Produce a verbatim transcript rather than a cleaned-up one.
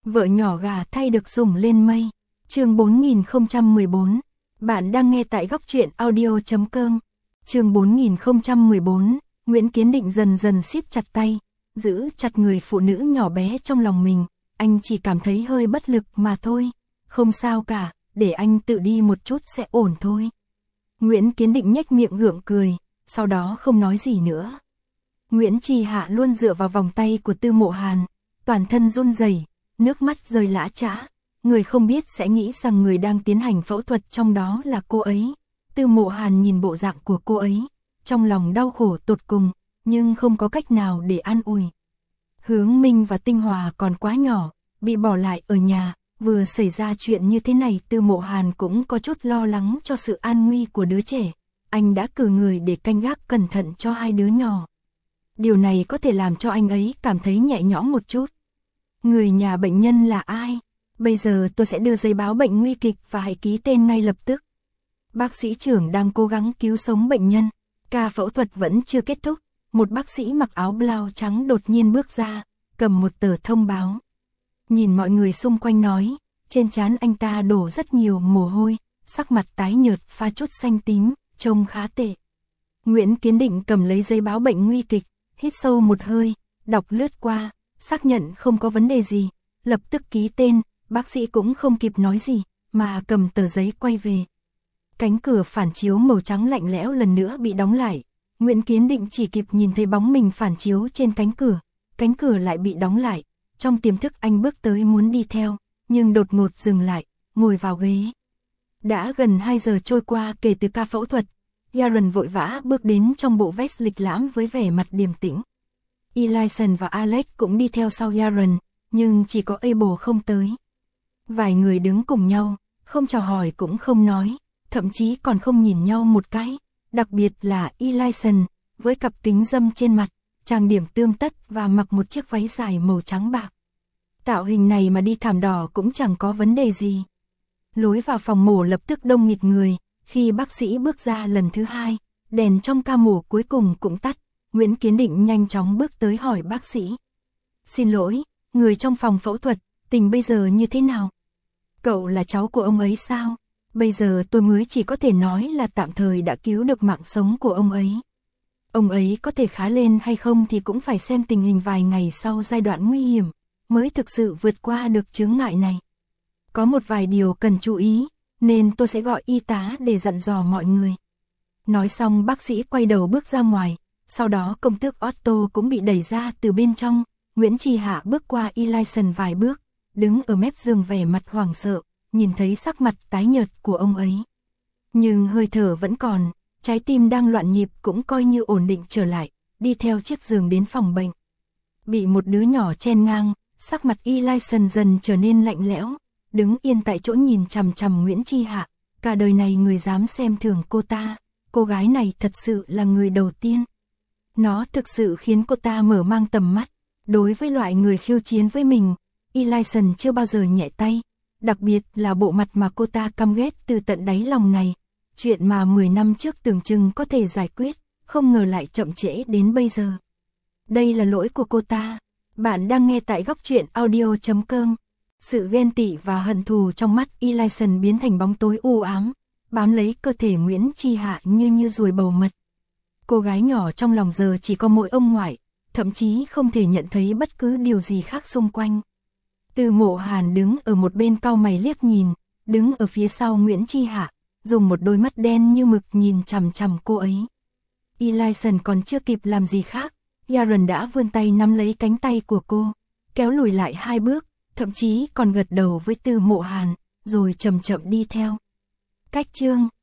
Vợ nhỏ gà thay được sủng lên mây. Chương bốn nghìn không trăm mười bốn. Bạn đang nghe tại góc truyện audio chấm com. Chương bốn nghìn không trăm mười bốn. Nguyễn Kiến Định dần dần siết chặt tay, giữ chặt người phụ nữ nhỏ bé trong lòng mình. Anh chỉ cảm thấy hơi bất lực mà thôi. Không sao cả, để anh tự đi một chút sẽ ổn thôi. Nguyễn Kiến Định nhếch miệng gượng cười, sau đó không nói gì nữa. Nguyễn Trì Hạ luôn dựa vào vòng tay của Tư Mộ Hàn, toàn thân run rẩy, nước mắt rơi lã chã. Người không biết sẽ nghĩ rằng người đang tiến hành phẫu thuật trong đó là cô ấy. Tư Mộ Hàn nhìn bộ dạng của cô ấy, trong lòng đau khổ tột cùng, nhưng không có cách nào để an ủi. Hướng Minh và Tinh Hòa còn quá nhỏ, bị bỏ lại ở nhà, vừa xảy ra chuyện như thế này Tư Mộ Hàn cũng có chút lo lắng cho sự an nguy của đứa trẻ. Anh đã cử người để canh gác cẩn thận cho hai đứa nhỏ. Điều này có thể làm cho anh ấy cảm thấy nhẹ nhõm một chút. Người nhà bệnh nhân là ai? Bây giờ tôi sẽ đưa giấy báo bệnh nguy kịch và hãy ký tên ngay lập tức. Bác sĩ trưởng đang cố gắng cứu sống bệnh nhân. Ca phẫu thuật vẫn chưa kết thúc. Một bác sĩ mặc áo blau trắng đột nhiên bước ra, cầm một tờ thông báo. Nhìn mọi người xung quanh nói, trên trán anh ta đổ rất nhiều mồ hôi, sắc mặt tái nhợt pha chút xanh tím, trông khá tệ. Nguyễn Kiến Định cầm lấy giấy báo bệnh nguy kịch, hít sâu một hơi, đọc lướt qua, xác nhận không có vấn đề gì, lập tức ký tên. Bác sĩ cũng không kịp nói gì, mà cầm tờ giấy quay về. Cánh cửa phản chiếu màu trắng lạnh lẽo lần nữa bị đóng lại. Nguyễn Kiến Định chỉ kịp nhìn thấy bóng mình phản chiếu trên cánh cửa. Cánh cửa lại bị đóng lại. Trong tiềm thức anh bước tới muốn đi theo, nhưng đột ngột dừng lại, ngồi vào ghế. Đã gần hai giờ trôi qua kể từ ca phẫu thuật. Yaron vội vã bước đến trong bộ vest lịch lãm với vẻ mặt điềm tĩnh. Elyson và Alex cũng đi theo sau Yaron, nhưng chỉ có Abel không tới. Vài người đứng cùng nhau, không chào hỏi cũng không nói, thậm chí còn không nhìn nhau một cái. Đặc biệt là Elyson, với cặp kính râm trên mặt, trang điểm tươm tất và mặc một chiếc váy dài màu trắng bạc. Tạo hình này mà đi thảm đỏ cũng chẳng có vấn đề gì. Lối vào phòng mổ lập tức đông nghịt người. Khi bác sĩ bước ra lần thứ hai, đèn trong ca mổ cuối cùng cũng tắt. Nguyễn Kiến Định nhanh chóng bước tới hỏi bác sĩ. Xin lỗi, người trong phòng phẫu thuật, tình bây giờ như thế nào? Cậu là cháu của ông ấy sao? Bây giờ tôi mới chỉ có thể nói là tạm thời đã cứu được mạng sống của ông ấy. Ông ấy có thể khá lên hay không thì cũng phải xem tình hình vài ngày sau giai đoạn nguy hiểm, mới thực sự vượt qua được chướng ngại này. Có một vài điều cần chú ý, nên tôi sẽ gọi y tá để dặn dò mọi người. Nói xong bác sĩ quay đầu bước ra ngoài, sau đó công tước Otto cũng bị đẩy ra từ bên trong. Nguyễn Trì Hạ bước qua Elyson vài bước, đứng ở mép giường vẻ mặt hoảng sợ, nhìn thấy sắc mặt tái nhợt của ông ấy. Nhưng hơi thở vẫn còn, trái tim đang loạn nhịp cũng coi như ổn định trở lại, đi theo chiếc giường đến phòng bệnh. Bị một đứa nhỏ chen ngang, sắc mặt Elyson dần trở nên lạnh lẽo, đứng yên tại chỗ nhìn chằm chằm Nguyễn Trì Hạ. Cả đời này người dám xem thường cô ta, cô gái này thật sự là người đầu tiên. Nó thực sự khiến cô ta mở mang tầm mắt. Đối với loại người khiêu chiến với mình, Elyson chưa bao giờ nhẹ tay, đặc biệt là bộ mặt mà cô ta căm ghét từ tận đáy lòng này. Chuyện mà mười năm trước tưởng chừng có thể giải quyết, không ngờ lại chậm trễ đến bây giờ. Đây là lỗi của cô ta. Bạn đang nghe tại góc truyện audio chấm com. Sự ghen tị và hận thù trong mắt Elyson biến thành bóng tối u ám, bám lấy cơ thể Nguyễn Trì Hạ như như ruồi bầu mật. Cô gái nhỏ trong lòng giờ chỉ có mỗi ông ngoại, thậm chí không thể nhận thấy bất cứ điều gì khác xung quanh. Tư Mộ Hàn đứng ở một bên cau mày liếc nhìn, đứng ở phía sau Nguyễn Trì Hạ, dùng một đôi mắt đen như mực nhìn chằm chằm cô ấy. Elyson còn chưa kịp làm gì khác, Yaron đã vươn tay nắm lấy cánh tay của cô, kéo lùi lại hai bước, thậm chí còn gật đầu với Tư Mộ Hàn, rồi chậm chậm đi theo. Cách chương